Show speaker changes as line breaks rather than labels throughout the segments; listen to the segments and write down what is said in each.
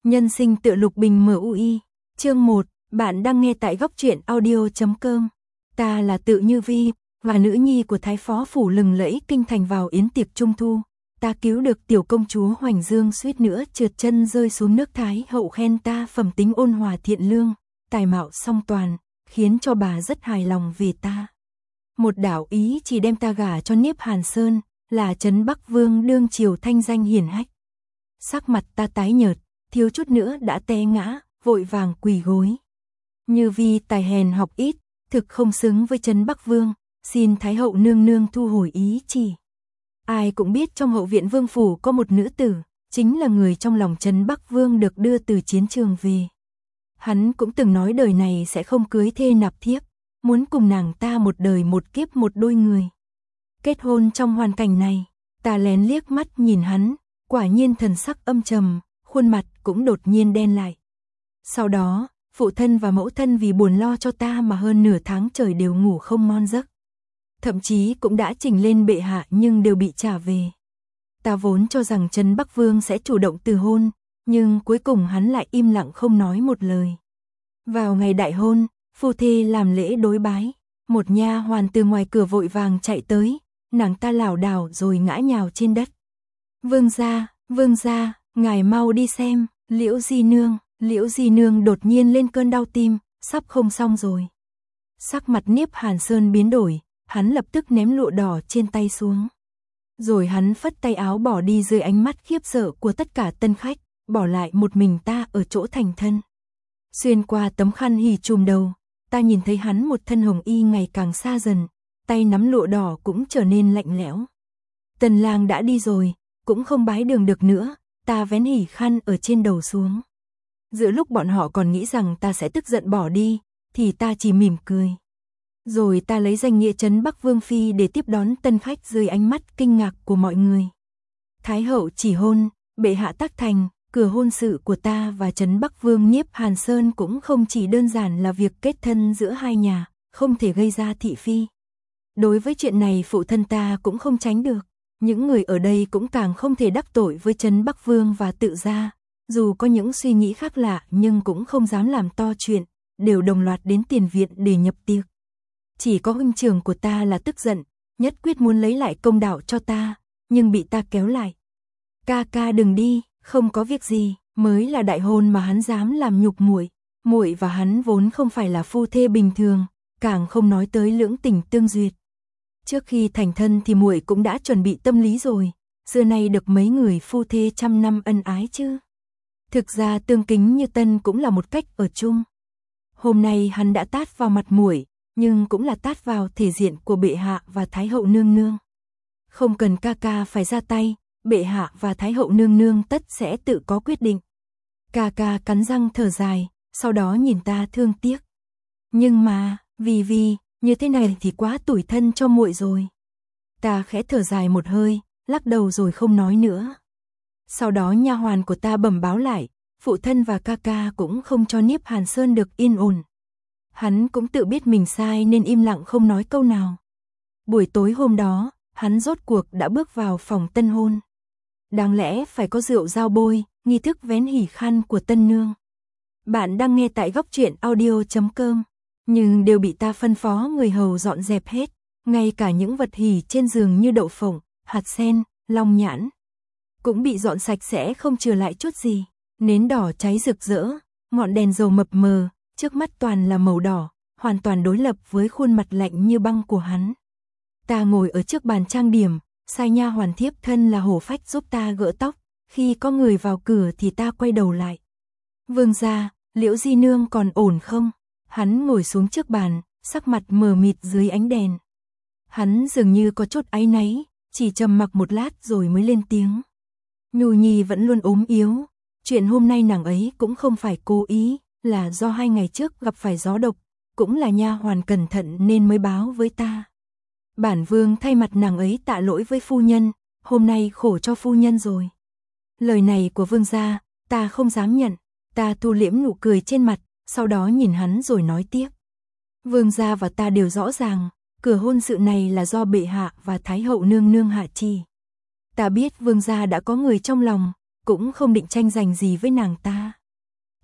Nhân sinh tựa Lục Bình MUI. Chương 1, bạn đang nghe tại góc truyện audio.com. Ta là Tự Như Vi, và nữ nhi của Thái Phó phủ lừng lẫy kinh thành vào yến tiệc trung thu. Ta cứu được tiểu công chúa Hoành Dương suýt nữa trượt chân rơi xuống nước. Thái hậu khen ta phẩm tính ôn hòa thiện lương, tài mạo song toàn, khiến cho bà rất hài lòng về ta. Một đạo ý chỉ đem ta gả cho Niếp Hàn Sơn, là Trấn Bắc Vương đương triều thanh danh hiển hách. Sắc mặt ta tái nhợt, thiếu chút nữa đã té ngã, vội vàng quỳ gối. Như Vi tài hèn học ít, thực không xứng với Trấn Bắc Vương, xin Thái hậu nương nương thu hồi ý chỉ. Ai cũng biết trong hậu viện vương phủ có một nữ tử, chính là người trong lòng Trấn Bắc Vương được đưa từ chiến trường về. Hắn cũng từng nói đời này sẽ không cưới thê nạp thiếp, muốn cùng nàng ta một đời một kiếp một đôi người. Kết hôn trong hoàn cảnh này, ta lén liếc mắt nhìn hắn, quả nhiên thần sắc âm trầm, khuôn mặt cũng đột nhiên đen lại. Sau đó, phụ thân và mẫu thân vì buồn lo cho ta mà hơn nửa tháng trời đều ngủ không ngon giấc. Thậm chí cũng đã trình lên bệ hạ nhưng đều bị trả về. Ta vốn cho rằng Trấn Bắc Vương sẽ chủ động từ hôn, nhưng cuối cùng hắn lại im lặng không nói một lời. Vào ngày đại hôn, phu thê làm lễ đối bái, một nha hoàn từ ngoài cửa vội vàng chạy tới, nàng ta lảo đảo rồi ngã nhào trên đất. Vương gia, ngài mau đi xem, Liễu Di Nương đột nhiên lên cơn đau tim, sắp không xong rồi. Sắc mặt Niếp Hàn Sơn biến đổi, hắn lập tức ném lụa đỏ trên tay xuống. Rồi hắn phất tay áo bỏ đi dưới ánh mắt khiếp sợ của tất cả tân khách, bỏ lại một mình ta ở chỗ thành thân. Xuyên qua tấm khăn hỉ trùm đầu, ta nhìn thấy hắn một thân hồng y ngày càng xa dần, tay nắm lụa đỏ cũng trở nên lạnh lẽo. Tần lang đã đi rồi, cũng không bái đường được nữa, ta vén hỉ khăn ở trên đầu xuống. Giữa lúc bọn họ còn nghĩ rằng ta sẽ tức giận bỏ đi, thì ta chỉ mỉm cười. Rồi ta lấy danh nghĩa Trấn Bắc Vương Phi để tiếp đón tân khách dưới ánh mắt kinh ngạc của mọi người. Thái hậu chỉ hôn, bệ hạ tác thành, cửa hôn sự của ta và Trấn Bắc Vương Niếp Hàn Sơn cũng không chỉ đơn giản là việc kết thân giữa hai nhà, không thể gây ra thị phi. Đối với chuyện này phụ thân ta cũng không tránh được, những người ở đây cũng càng không thể đắc tội với Trấn Bắc Vương và Tự gia, dù có những suy nghĩ khác lạ nhưng cũng không dám làm to chuyện, đều đồng loạt đến tiền viện để nhập tiệc. Chỉ có huynh trưởng của ta là tức giận, nhất quyết muốn lấy lại công đạo cho ta, nhưng bị ta kéo lại. Ca đừng đi, không có việc gì, mới là đại hôn mà hắn dám làm nhục muội. Muội và hắn vốn không phải là phu thê bình thường, càng không nói tới lưỡng tình tương duyệt. Trước khi thành thân thì muội cũng đã chuẩn bị tâm lý rồi, xưa nay được mấy người phu thê trăm năm ân ái chứ. Thực ra tương kính như tân cũng là một cách ở chung. Hôm nay hắn đã tát vào mặt muội, nhưng cũng là tát vào thể diện của bệ hạ và Thái hậu nương nương. Không cần ca phải ra tay, bệ hạ và Thái hậu nương nương tất sẽ tự có quyết định. Ca cắn răng thở dài, sau đó nhìn ta thương tiếc. Nhưng mà, vì như thế này thì quá tủi thân cho muội rồi. Ta khẽ thở dài một hơi, lắc đầu rồi không nói nữa. Sau đó nha hoàn của ta bẩm báo lại, phụ thân và ca cũng không cho Niếp Hàn Sơn được yên ổn. Hắn cũng tự biết mình sai nên im lặng không nói câu nào. Buổi tối hôm đó, hắn rốt cuộc đã bước vào phòng tân hôn. Đáng lẽ phải có rượu giao bôi, nghi thức vén hỉ khăn của tân nương. Bạn đang nghe tại góc truyện audio.com, nhưng đều bị ta phân phó người hầu dọn dẹp hết, ngay cả những vật hỉ trên giường như đậu phộng, hạt sen, long nhãn cũng bị dọn sạch sẽ không chừa lại chút gì. Nến đỏ cháy rực rỡ, ngọn đèn dầu mập mờ, trước mắt toàn là màu đỏ, hoàn toàn đối lập với khuôn mặt lạnh như băng của hắn. Ta ngồi ở trước bàn trang điểm, sai nha hoàn thiếp thân là hổ phách giúp ta gỡ tóc, khi có người vào cửa thì ta quay đầu lại. Vương gia, Liễu Di Nương còn ổn không? Hắn ngồi xuống trước bàn, sắc mặt mờ mịt dưới ánh đèn. Hắn dường như có chút áy náy, chỉ trầm mặc một lát rồi mới lên tiếng. Nhu Nhi vẫn luôn ốm yếu, chuyện hôm nay nàng ấy cũng không phải cố ý, là do 2 ngày trước gặp phải gió độc, cũng là nha hoàn cẩn thận nên mới báo với ta. Bản vương thay mặt nàng ấy tạ lỗi với phu nhân, hôm nay khổ cho phu nhân rồi. Lời này của vương gia, ta không dám nhận, ta thu liễm nụ cười trên mặt, sau đó nhìn hắn rồi nói tiếp. Vương gia và ta đều rõ ràng, cửa hôn sự này là do bệ hạ và Thái hậu nương nương hạ chi. Ta biết vương gia đã có người trong lòng, cũng không định tranh giành gì với nàng ta.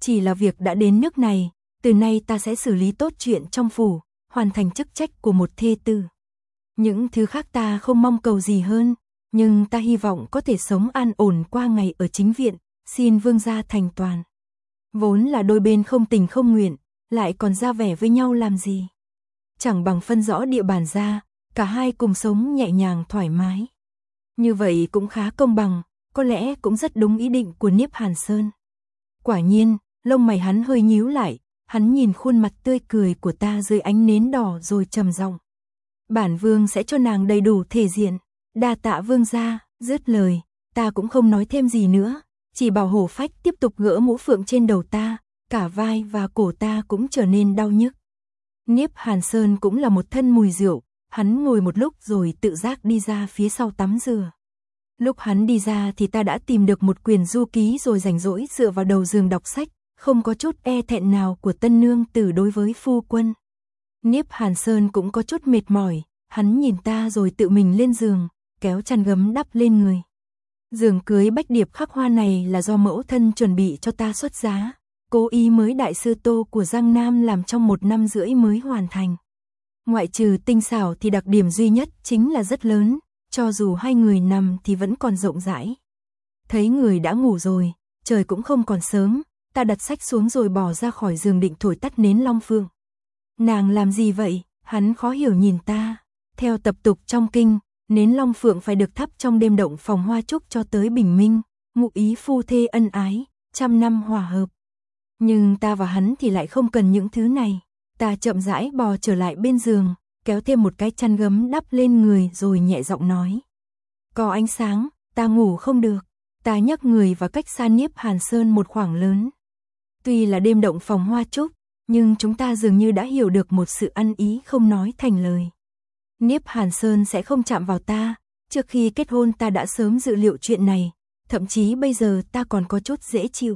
Chỉ là việc đã đến nước này, từ nay ta sẽ xử lý tốt chuyện trong phủ, hoàn thành chức trách của một thê tử. Những thứ khác ta không mong cầu gì hơn, nhưng ta hy vọng có thể sống an ổn qua ngày ở chính viện, xin vương gia thành toàn. Vốn là đôi bên không tình không nguyện, lại còn ra vẻ với nhau làm gì. Chẳng bằng phân rõ địa bàn ra, cả hai cùng sống nhẹ nhàng thoải mái. Như vậy cũng khá công bằng, có lẽ cũng rất đúng ý định của Niếp Hàn Sơn. Quả nhiên, lông mày hắn hơi nhíu lại, hắn nhìn khuôn mặt tươi cười của ta dưới ánh nến đỏ rồi trầm giọng. Bản vương sẽ cho nàng đầy đủ thể diện, đa tạ vương gia. Dứt lời, ta cũng không nói thêm gì nữa, chỉ bảo Hổ Phách tiếp tục gỡ mũ phượng trên đầu ta, cả vai và cổ ta cũng trở nên đau nhức. Niếp Hàn Sơn cũng là một thân mùi rượu, hắn ngồi một lúc rồi tự giác đi ra phía sau tắm rửa. Lúc hắn đi ra thì ta đã tìm được một quyển du ký rồi rảnh rỗi dựa vào đầu giường đọc sách, không có chút e thẹn nào của tân nương tử đối với phu quân. Niếp Hàn Sơn cũng có chút mệt mỏi, hắn nhìn ta rồi tự mình lên giường, kéo chăn gấm đắp lên người. Giường cưới bách điệp khắc hoa này là do mẫu thân chuẩn bị cho ta xuất giá, cố ý mới đại sư Tô của Giang Nam làm trong 1 năm rưỡi mới hoàn thành. Ngoại trừ tinh xảo thì đặc điểm duy nhất chính là rất lớn, cho dù hai người nằm thì vẫn còn rộng rãi. Thấy người đã ngủ rồi, trời cũng không còn sớm, ta đặt sách xuống rồi bỏ ra khỏi giường định thổi tắt nến long phượng. Nàng làm gì vậy? Hắn khó hiểu nhìn ta. Theo tập tục trong kinh, nến long phượng phải được thắp trong đêm động phòng hoa trúc cho tới bình minh, ngụ ý phu thê ân ái, trăm năm hòa hợp. Nhưng ta và hắn thì lại không cần những thứ này. Ta chậm rãi bò trở lại bên giường, kéo thêm một cái chăn gấm đắp lên người rồi nhẹ giọng nói. Có ánh sáng, ta ngủ không được. Ta nhấc người và cách xa Niếp Hàn Sơn một khoảng lớn. Tuy là đêm động phòng hoa trúc, nhưng chúng ta dường như đã hiểu được một sự ăn ý không nói thành lời. Niếp Hàn Sơn sẽ không chạm vào ta, trước khi kết hôn ta đã sớm dự liệu chuyện này, thậm chí bây giờ ta còn có chút dễ chịu.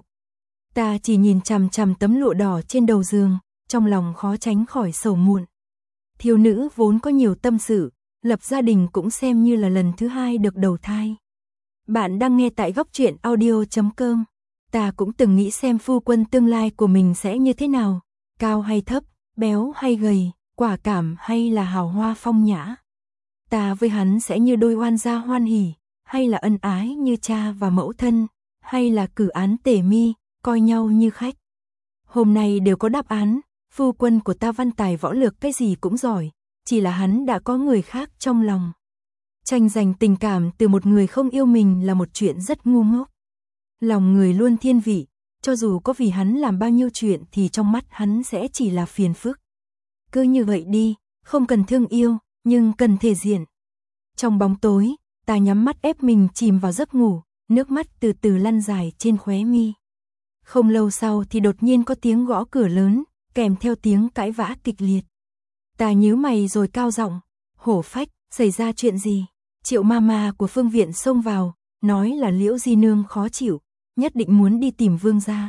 Ta chỉ nhìn chằm chằm tấm lụa đỏ trên đầu giường, trong lòng khó tránh khỏi sầu muộn. Thiếu nữ vốn có nhiều tâm sự, lập gia đình cũng xem như là lần thứ 2 được đầu thai. Bạn đang nghe tại góc truyện audio.com. Ta cũng từng nghĩ xem phu quân tương lai của mình sẽ như thế nào, cao hay thấp, béo hay gầy, quả cảm hay là hào hoa phong nhã. Ta với hắn sẽ như đôi oan gia hoan hỉ, hay là ân ái như cha và mẫu thân, hay là cử án tể mi, coi nhau như khách. Hôm nay đều có đáp án, phu quân của ta văn tài võ lược cái gì cũng giỏi, chỉ là hắn đã có người khác trong lòng. Tranh giành tình cảm từ một người không yêu mình là một chuyện rất ngu ngốc. Lòng người luôn thiên vị, cho dù có vì hắn làm bao nhiêu chuyện thì trong mắt hắn sẽ chỉ là phiền phức. Cứ như vậy đi, không cần thương yêu, nhưng cần thể diện. Trong bóng tối, ta nhắm mắt ép mình chìm vào giấc ngủ, nước mắt từ từ lăn dài trên khóe mi. Không lâu sau thì đột nhiên có tiếng gõ cửa lớn, kèm theo tiếng cãi vã kịch liệt. Ta nhíu mày rồi cao giọng, Hổ Phách, xảy ra chuyện gì? Triệu Mama của Phương Viện xông vào, nói là Liễu Di Nương khó chịu, nhất định muốn đi tìm vương gia.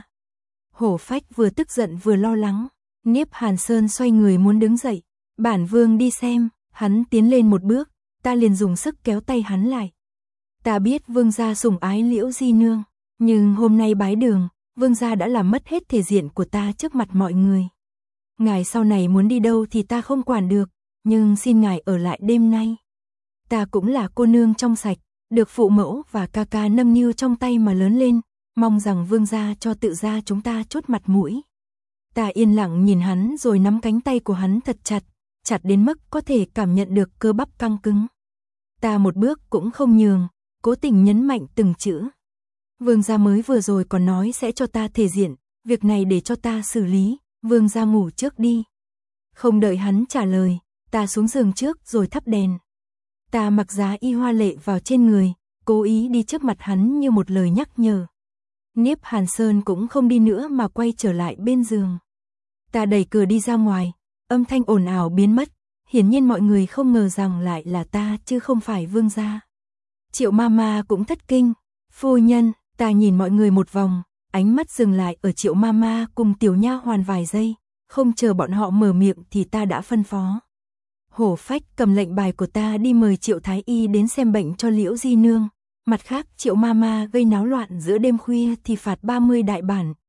Hổ Phách vừa tức giận vừa lo lắng, Niếp Hàn Sơn xoay người muốn đứng dậy, bản vương đi xem, hắn tiến lên một bước, ta liền dùng sức kéo tay hắn lại. Ta biết vương gia sủng ái Liễu Di Nương, nhưng hôm nay bái đường, vương gia đã làm mất hết thể diện của ta trước mặt mọi người. Ngài sau này muốn đi đâu thì ta không quản được, nhưng xin ngài ở lại đêm nay. Ta cũng là cô nương trong sạch, được phụ mẫu và ca ca nâng niu trong tay mà lớn lên, mong rằng vương gia cho tự gia chúng ta chút mặt mũi. Ta yên lặng nhìn hắn rồi nắm cánh tay của hắn thật chặt, chặt đến mức có thể cảm nhận được cơ bắp căng cứng. Ta một bước cũng không nhường, cố tình nhấn mạnh từng chữ. Vương gia mới vừa rồi còn nói sẽ cho ta thể diện, việc này để cho ta xử lý, vương gia ngủ trước đi. Không đợi hắn trả lời, ta xuống giường trước rồi thắp đèn. Ta mặc giá y hoa lệ vào trên người, cố ý đi trước mặt hắn như một lời nhắc nhở. Niếp Hàn Sơn cũng không đi nữa mà quay trở lại bên giường. Ta đẩy cửa đi ra ngoài, âm thanh ồn ào biến mất, hiển nhiên mọi người không ngờ rằng lại là ta chứ không phải vương gia. Triệu Mama cũng thất kinh, phu nhân, ta nhìn mọi người một vòng, ánh mắt dừng lại ở Triệu Mama cùng tiểu nha hoàn vài giây, không chờ bọn họ mở miệng thì ta đã phân phó. Hổ Phách cầm lệnh bài của ta đi mời Triệu Thái Y đến xem bệnh cho Liễu Di Nương. Mặt khác Triệu Mama gây náo loạn giữa đêm khuya thì phạt 30 đại bản,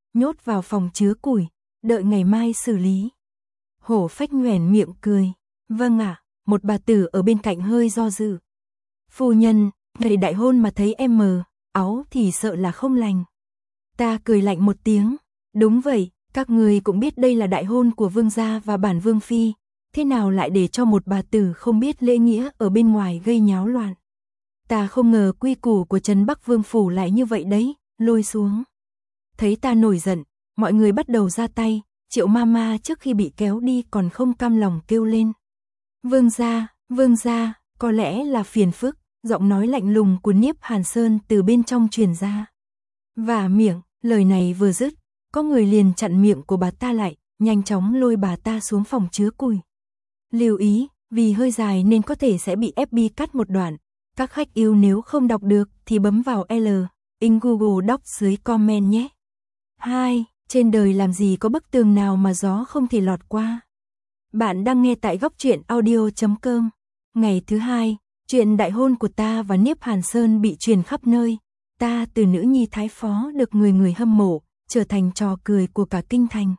nhốt vào phòng chứa củi, đợi ngày mai xử lý. Hổ Phách nhoẻn miệng cười. Vâng ạ, một bà tử ở bên cạnh hơi do dự. Phu nhân, ngày đại hôn mà thấy em mờ áo thì sợ là không lành. Ta cười lạnh một tiếng. Đúng vậy, các người cũng biết đây là đại hôn của vương gia và bản vương phi. Thế nào lại để cho một bà tử không biết lễ nghĩa ở bên ngoài gây nháo loạn. Ta không ngờ quy củ của Trấn Bắc Vương Phủ lại như vậy đấy, lôi xuống. Thấy ta nổi giận, mọi người bắt đầu ra tay, Triệu Mama trước khi bị kéo đi còn không cam lòng kêu lên. Vương gia, có lẽ là phiền phức, giọng nói lạnh lùng của Niếp Hàn Sơn từ bên trong truyền ra. Và miệng, lời này vừa dứt, có người liền chặn miệng của bà ta lại, nhanh chóng lôi bà ta xuống phòng chứa củi. Lưu ý, vì hơi dài nên có thể sẽ bị FB cắt một đoạn. Các khách yêu nếu không đọc được thì bấm vào L in Google Docs dưới comment nhé. 2. Trên đời làm gì có bức tường nào mà gió không thể lọt qua. Bạn đang nghe tại góc truyện audio.com. Ngày thứ hai, chuyện đại hôn của ta và Niếp Hàn Sơn bị truyền khắp nơi. Ta từ nữ nhi thái phó được người người hâm mộ, trở thành trò cười của cả kinh thành.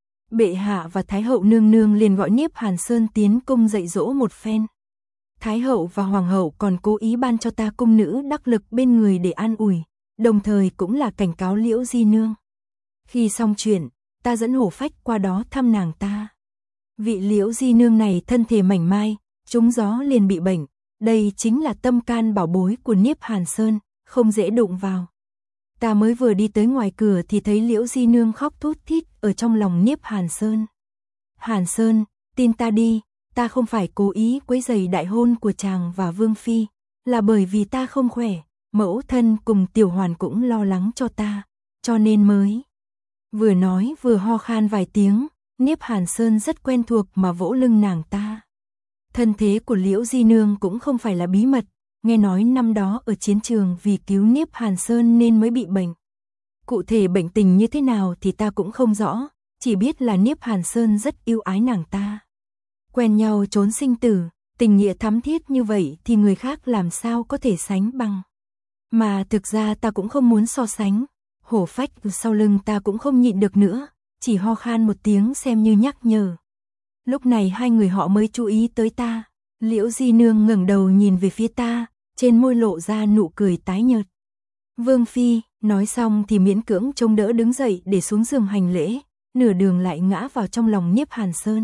Bệ hạ và Thái hậu nương nương liền gọi Niếp Hàn Sơn tiến cung dạy dỗ một phen. Thái hậu và hoàng hậu còn cố ý ban cho ta cung nữ đắc lực bên người để an ủi, đồng thời cũng là cảnh cáo Liễu Di Nương. Khi xong chuyện, ta dẫn Hổ Phách qua đó thăm nàng ta. Vị Liễu Di Nương này thân thể mảnh mai, trúng gió liền bị bệnh, đây chính là tâm can bảo bối của Niếp Hàn Sơn, không dễ đụng vào. Ta mới vừa đi tới ngoài cửa thì thấy Liễu Di Nương khóc thút thít ở trong lòng Niếp Hàn Sơn. Hàn Sơn, tin ta đi, ta không phải cố ý quấy rầy đại hôn của chàng và Vương Phi, là bởi vì ta không khỏe, mẫu thân cùng Tiểu Hoàn cũng lo lắng cho ta, cho nên mới. Vừa nói vừa ho khan vài tiếng, Niếp Hàn Sơn rất quen thuộc mà vỗ lưng nàng ta. Thân thế của Liễu Di Nương cũng không phải là bí mật, nghe nói năm đó ở chiến trường vì cứu Niếp Hàn Sơn nên mới bị bệnh. Cụ thể bệnh tình như thế nào thì ta cũng không rõ, chỉ biết là Niếp Hàn Sơn rất yêu ái nàng ta. Quen nhau trốn sinh tử, tình nghĩa thắm thiết như vậy thì người khác làm sao có thể sánh bằng. Mà thực ra ta cũng không muốn so sánh, Hổ Phách sau lưng ta cũng không nhịn được nữa, chỉ ho khan một tiếng xem như nhắc nhở. Lúc này hai người họ mới chú ý tới ta. Liễu Di Nương ngẩng đầu nhìn về phía ta, trên môi lộ ra nụ cười tái nhợt. Vương Phi, nói xong thì miễn cưỡng chống đỡ đứng dậy để xuống giường hành lễ, nửa đường lại ngã vào trong lòng Niếp Hàn Sơn.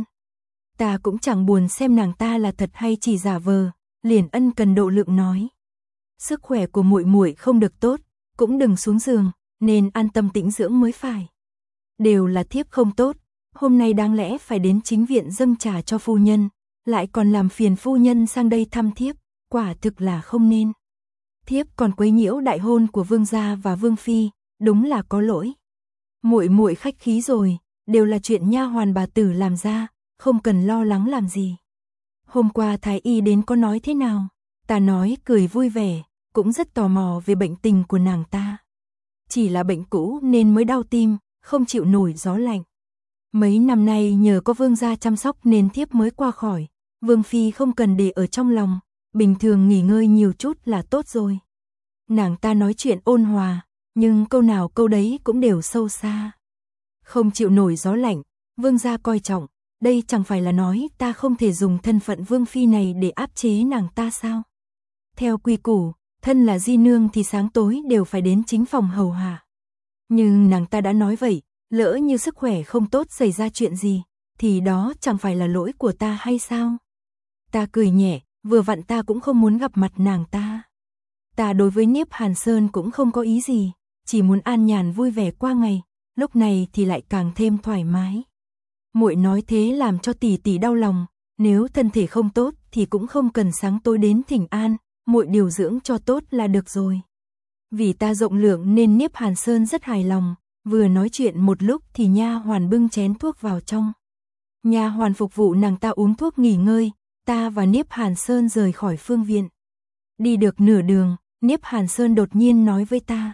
Ta cũng chẳng buồn xem nàng ta là thật hay chỉ giả vờ, liền ân cần độ lượng nói. Sức khỏe của muội muội không được tốt, cũng đừng xuống giường, nên an tâm tĩnh dưỡng mới phải. Đều là thiếp không tốt, hôm nay đáng lẽ phải đến chính viện dâng trà cho phu nhân, lại còn làm phiền phu nhân sang đây thăm thiếp, quả thực là không nên. Thiếp còn quấy nhiễu đại hôn của vương gia và vương phi, đúng là có lỗi. Muội muội khách khí rồi, đều là chuyện nha hoàn bà tử làm ra, không cần lo lắng làm gì. Hôm qua thái y đến có nói thế nào? Ta nói cười vui vẻ, cũng rất tò mò về bệnh tình của nàng ta. Chỉ là bệnh cũ nên mới đau tim, không chịu nổi gió lạnh. Mấy năm nay nhờ có vương gia chăm sóc nên thiếp mới qua khỏi, vương phi không cần để ở trong lòng, bình thường nghỉ ngơi nhiều chút là tốt rồi. Nàng ta nói chuyện ôn hòa, nhưng câu nào câu đấy cũng đều sâu xa. Không chịu nổi gió lạnh, vương gia coi trọng, đây chẳng phải là nói ta không thể dùng thân phận vương phi này để áp chế nàng ta sao? Theo quy củ, thân là di nương thì sáng tối đều phải đến chính phòng hầu hạ. Nhưng nàng ta đã nói vậy, lỡ như sức khỏe không tốt xảy ra chuyện gì, thì đó chẳng phải là lỗi của ta hay sao? Ta cười nhẹ, vừa vặn ta cũng không muốn gặp mặt nàng ta. Ta đối với Niếp Hàn Sơn cũng không có ý gì, chỉ muốn an nhàn vui vẻ qua ngày, lúc này thì lại càng thêm thoải mái. Muội nói thế làm cho tỷ tỷ đau lòng, nếu thân thể không tốt thì cũng không cần sáng tối đến thỉnh an, muội điều dưỡng cho tốt là được rồi. Vì ta rộng lượng nên Niếp Hàn Sơn rất hài lòng, vừa nói chuyện một lúc thì nha hoàn bưng chén thuốc vào trong. Nha hoàn phục vụ nàng ta uống thuốc nghỉ ngơi, ta và Niếp Hàn Sơn rời khỏi phương viện. Đi được nửa đường, Niếp Hàn Sơn đột nhiên nói với ta.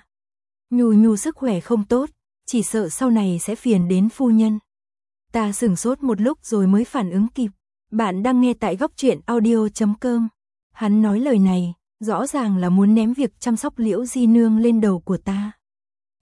Nhu sức khỏe không tốt, chỉ sợ sau này sẽ phiền đến phu nhân. Ta sửng sốt một lúc rồi mới phản ứng kịp. Bạn đang nghe tại góc truyện audio.com. Hắn nói lời này, rõ ràng là muốn ném việc chăm sóc Liễu Di Nương lên đầu của ta.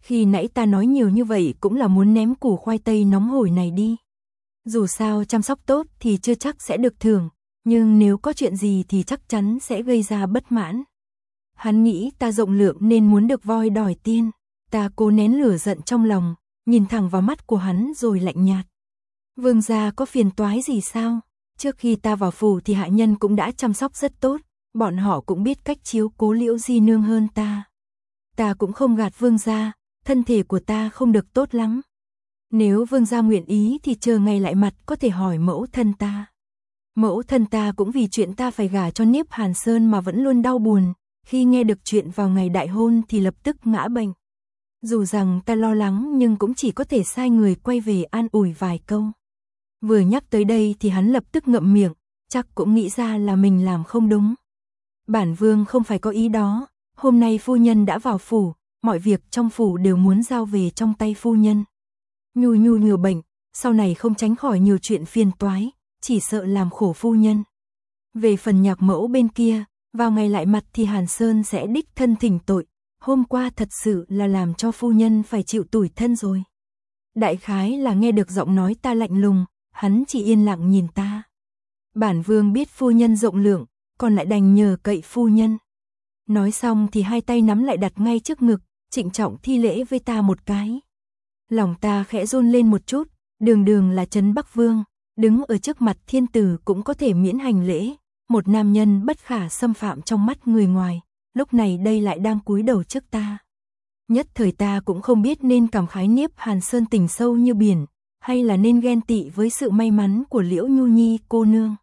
Khi nãy ta nói nhiều như vậy cũng là muốn ném củ khoai tây nóng hổi này đi. Dù sao chăm sóc tốt thì chưa chắc sẽ được thưởng, nhưng nếu có chuyện gì thì chắc chắn sẽ gây ra bất mãn. Hắn nghĩ ta rộng lượng nên muốn được voi đòi tiên. Ta cố nén lửa giận trong lòng, nhìn thẳng vào mắt của hắn rồi lạnh nhạt. Vương gia có phiền toái gì sao? Trước khi ta vào phủ thì hạ nhân cũng đã chăm sóc rất tốt, bọn họ cũng biết cách chiếu cố Liễu Di nương hơn ta. Ta cũng không gạt vương gia, thân thể của ta không được tốt lắm. Nếu vương gia nguyện ý thì chờ ngày lại mặt có thể hỏi mẫu thân ta. Mẫu thân ta cũng vì chuyện ta phải gả cho Niếp Hàn Sơn mà vẫn luôn đau buồn, khi nghe được chuyện vào ngày đại hôn thì lập tức ngã bệnh. Dù rằng ta lo lắng nhưng cũng chỉ có thể sai người quay về an ủi vài câu. Vừa nhắc tới đây thì hắn lập tức ngậm miệng, chắc cũng nghĩ ra là mình làm không đúng. Bản vương không phải có ý đó, hôm nay phu nhân đã vào phủ, mọi việc trong phủ đều muốn giao về trong tay phu nhân. Nhu nhiều bệnh, sau này không tránh khỏi nhiều chuyện phiền toái, chỉ sợ làm khổ phu nhân. Về phần Nhạc mẫu bên kia, vào ngày lại mặt thì Hàn Sơn sẽ đích thân thỉnh tội, hôm qua thật sự là làm cho phu nhân phải chịu tủi thân rồi. Đại khái là nghe được giọng nói ta lạnh lùng, hắn chỉ yên lặng nhìn ta. Bản vương biết phu nhân rộng lượng, còn lại đành nhờ cậy phu nhân. Nói xong thì hai tay nắm lại đặt ngay trước ngực, trịnh trọng thi lễ với ta một cái. Lòng ta khẽ run lên một chút, đường là Trấn Bắc Vương, đứng ở trước mặt thiên tử cũng có thể miễn hành lễ, một nam nhân bất khả xâm phạm trong mắt người ngoài, lúc này đây lại đang cúi đầu trước ta. Nhất thời ta cũng không biết nên cảm khái Niếp Hàn Sơn tình sâu như biển, hay là nên ghen tị với sự may mắn của Liễu Nhu Nhi cô nương.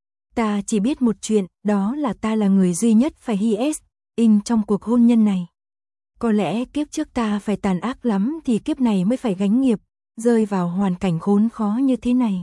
Ta chỉ biết một chuyện, đó là ta là người duy nhất phải hy in trong cuộc hôn nhân này. Có lẽ kiếp trước ta phải tàn ác lắm thì kiếp này mới phải gánh nghiệp, rơi vào hoàn cảnh khốn khó như thế này.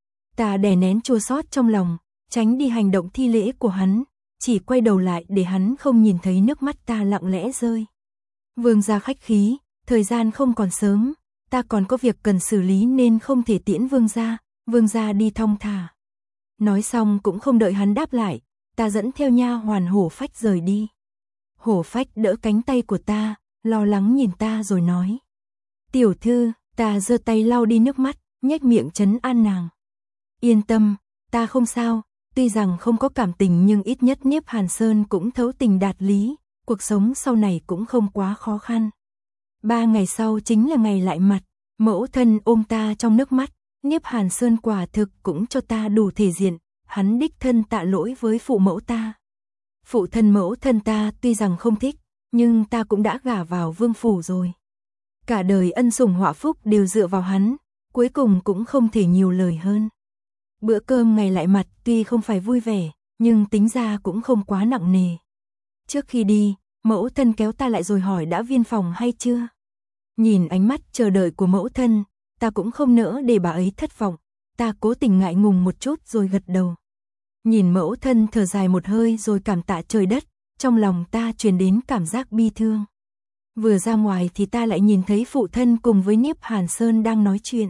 Ta đè nén chua xót trong lòng, tránh đi hành động thi lễ của hắn, chỉ quay đầu lại để hắn không nhìn thấy nước mắt ta lặng lẽ rơi. Vương gia khách khí, thời gian không còn sớm, ta còn có việc cần xử lý nên không thể tiễn vương gia đi thong thả. Nói xong cũng không đợi hắn đáp lại, ta dẫn theo nha hoàn Hổ Phách rời đi. Hổ Phách đỡ cánh tay của ta, lo lắng nhìn ta rồi nói. Tiểu thư, ta giơ tay lau đi nước mắt, nhếch miệng trấn an nàng. Yên tâm, ta không sao, tuy rằng không có cảm tình nhưng ít nhất Niếp Hàn Sơn cũng thấu tình đạt lý, cuộc sống sau này cũng không quá khó khăn. 3 ngày sau chính là ngày lại mặt, mẫu thân ôm ta trong nước mắt, Niếp Hàn Sơn quả thực cũng cho ta đủ thể diện, hắn đích thân tạ lỗi với phụ mẫu ta. Phụ thân mẫu thân ta tuy rằng không thích, nhưng ta cũng đã gả vào vương phủ rồi. Cả đời ân sủng họa phúc đều dựa vào hắn, cuối cùng cũng không thể nhiều lời hơn. Bữa cơm ngày lại mặt tuy không phải vui vẻ, nhưng tính ra cũng không quá nặng nề. Trước khi đi, mẫu thân kéo ta lại rồi hỏi đã viên phòng hay chưa. Nhìn ánh mắt chờ đợi của mẫu thân, ta cũng không nỡ để bà ấy thất vọng, ta cố tình ngại ngùng một chút rồi gật đầu. Nhìn mẫu thân thở dài một hơi rồi cảm tạ trời đất, trong lòng ta truyền đến cảm giác bi thương. Vừa ra ngoài thì ta lại nhìn thấy phụ thân cùng với Niếp Hàn Sơn đang nói chuyện.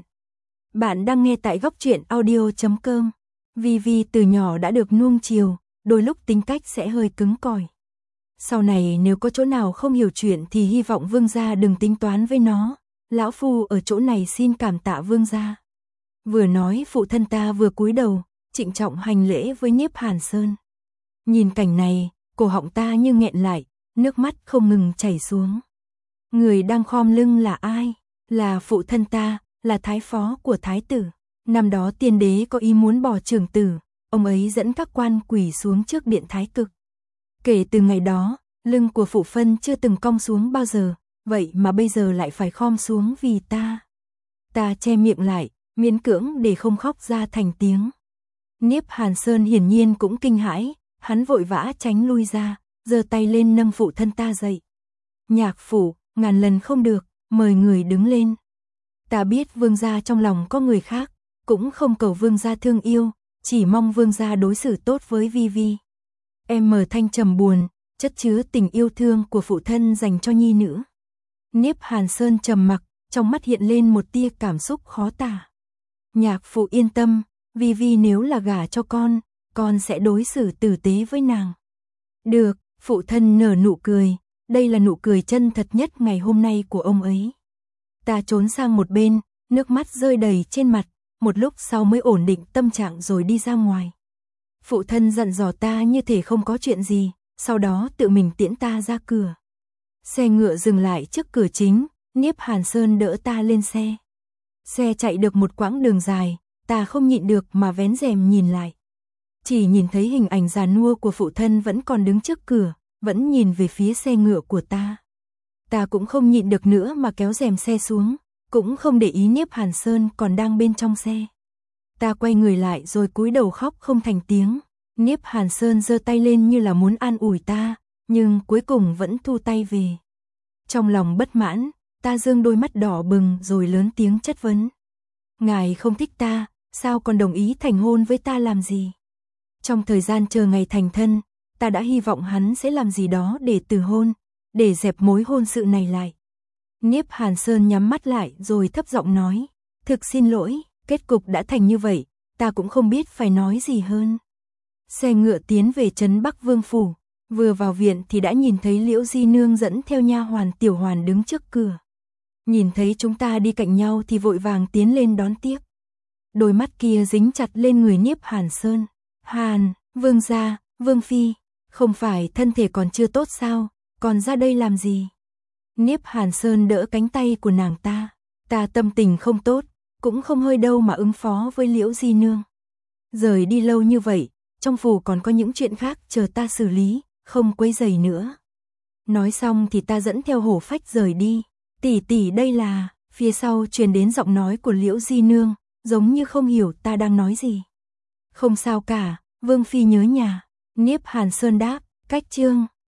Bạn đang nghe tại góc truyện audio.com. Vivi từ nhỏ đã được nuông chiều, đôi lúc tính cách sẽ hơi cứng cỏi. Sau này nếu có chỗ nào không hiểu chuyện thì hy vọng vương gia đừng tính toán với nó, lão phu ở chỗ này xin cảm tạ vương gia. Vừa nói phụ thân ta vừa cúi đầu, trịnh trọng hành lễ với Niếp Hàn Sơn. Nhìn cảnh này, cổ họng ta như nghẹn lại, nước mắt không ngừng chảy xuống. Người đang khom lưng là ai? Là phụ thân ta, là thái phó của thái tử. Năm đó tiên đế có ý muốn bỏ trưởng tử, ông ấy dẫn các quan quỳ xuống trước điện thái cực. Kể từ ngày đó, lưng của phụ phân chưa từng cong xuống bao giờ, vậy mà bây giờ lại phải khom xuống vì ta. Ta che miệng lại, miễn cưỡng để không khóc ra thành tiếng. Niếp Hàn Sơn hiển nhiên cũng kinh hãi, hắn vội vã tránh lui ra, giơ tay lên nâng phụ thân ta dậy. Nhạc phụ, ngàn lần không được, mời người đứng lên. Ta biết vương gia trong lòng có người khác, cũng không cầu vương gia thương yêu, chỉ mong vương gia đối xử tốt với Vivi. Em mở thanh trầm buồn, chất chứa tình yêu thương của phụ thân dành cho nhi nữ. Niếp Hàn Sơn trầm mặc, trong mắt hiện lên một tia cảm xúc khó tả. Nhạc phụ yên tâm, Vivi nếu là gả cho con sẽ đối xử tử tế với nàng. Được, phụ thân nở nụ cười, đây là nụ cười chân thật nhất ngày hôm nay của ông ấy. Ta trốn sang một bên, nước mắt rơi đầy trên mặt, một lúc sau mới ổn định tâm trạng rồi đi ra ngoài. Phụ thân dặn dò ta như thể không có chuyện gì, sau đó tự mình tiễn ta ra cửa. Xe ngựa dừng lại trước cửa chính, Niếp Hàn Sơn đỡ ta lên xe. Xe chạy được một quãng đường dài, ta không nhịn được mà vén rèm nhìn lại. Chỉ nhìn thấy hình ảnh già nua của phụ thân vẫn còn đứng trước cửa, vẫn nhìn về phía xe ngựa của ta. Ta cũng không nhịn được nữa mà kéo rèm xe xuống, cũng không để ý Niếp Hàn Sơn còn đang bên trong xe. Ta quay người lại rồi cúi đầu khóc không thành tiếng. Niếp Hàn Sơn giơ tay lên như là muốn an ủi ta, nhưng cuối cùng vẫn thu tay về. Trong lòng bất mãn, ta giương đôi mắt đỏ bừng rồi lớn tiếng chất vấn. Ngài không thích ta, sao còn đồng ý thành hôn với ta làm gì? Trong thời gian chờ ngày thành thân, ta đã hy vọng hắn sẽ làm gì đó để từ hôn, để dẹp mối hôn sự này lại. Niếp Hàn Sơn nhắm mắt lại rồi thấp giọng nói, thực xin lỗi, kết cục đã thành như vậy, ta cũng không biết phải nói gì hơn. Xe ngựa tiến về trấn Bắc Vương Phủ, vừa vào viện thì đã nhìn thấy Liễu Di Nương dẫn theo nha hoàn Tiểu Hoàn đứng trước cửa. Nhìn thấy chúng ta đi cạnh nhau thì vội vàng tiến lên đón tiếp. Đôi mắt kia dính chặt lên người Niếp Hàn Sơn. Hàn, Vương gia, Vương Phi, không phải thân thể còn chưa tốt sao, còn ra đây làm gì? Niếp Hàn Sơn đỡ cánh tay của nàng ta. Ta tâm tình không tốt, cũng không hơi đâu mà ứng phó với Liễu Di Nương. Rời đi lâu như vậy, trong phủ còn có những chuyện khác chờ ta xử lý, không quấy rầy nữa. Nói xong thì ta dẫn theo Hổ Phách rời đi. Tỷ tỷ đây là, phía sau truyền đến giọng nói của Liễu Di Nương, giống như không hiểu ta đang nói gì. Không sao cả, Vương Phi nhớ nhà. Niếp Hàn Sơn đáp, cách chương.